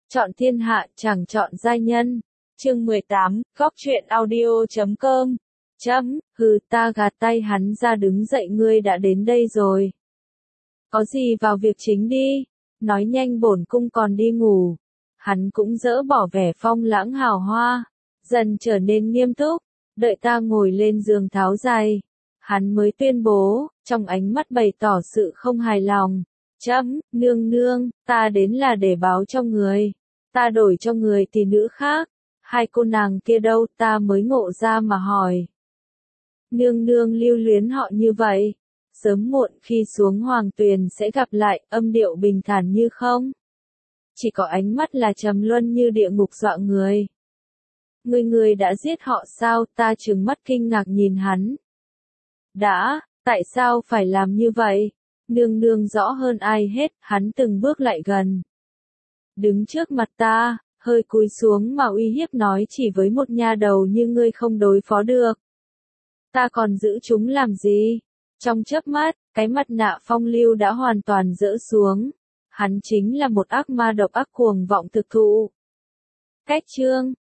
Chọn thiên hạ chẳng chọn giai nhân. Chương 18, góc truyện audio.com. Hừ, ta gạt tay hắn ra đứng dậy, ngươi đã đến đây rồi. Có gì vào việc chính đi, nói nhanh bổn cung còn đi ngủ. Hắn cũng dỡ bỏ vẻ phong lãng hào hoa, dần trở nên nghiêm túc, đợi ta ngồi lên giường tháo giày. Hắn mới tuyên bố, trong ánh mắt bày tỏ sự không hài lòng. Nương nương, ta đến là để báo cho người. Ta đổi cho người tỷ nữ khác. Hai cô nàng kia đâu, ta mới ngộ ra mà hỏi. Nương nương lưu luyến họ như vậy. Sớm muộn khi xuống hoàng tuyền sẽ gặp lại, âm điệu bình thản như không. Chỉ có ánh mắt là trầm luân như địa ngục dọa người. Người đã giết họ sao? Ta trừng mắt kinh ngạc nhìn hắn. Tại sao phải làm như vậy? Nương nương rõ hơn ai hết, hắn từng bước lại gần. Đứng trước mặt ta, hơi cúi xuống mà uy hiếp nói, chỉ với một nha đầu như ngươi không đối phó được. Ta còn giữ chúng làm gì? Trong chớp mắt, cái mặt nạ phong lưu đã hoàn toàn rỡ xuống. Hắn chính là một ác ma độc ác cuồng vọng thực thụ. Cách chương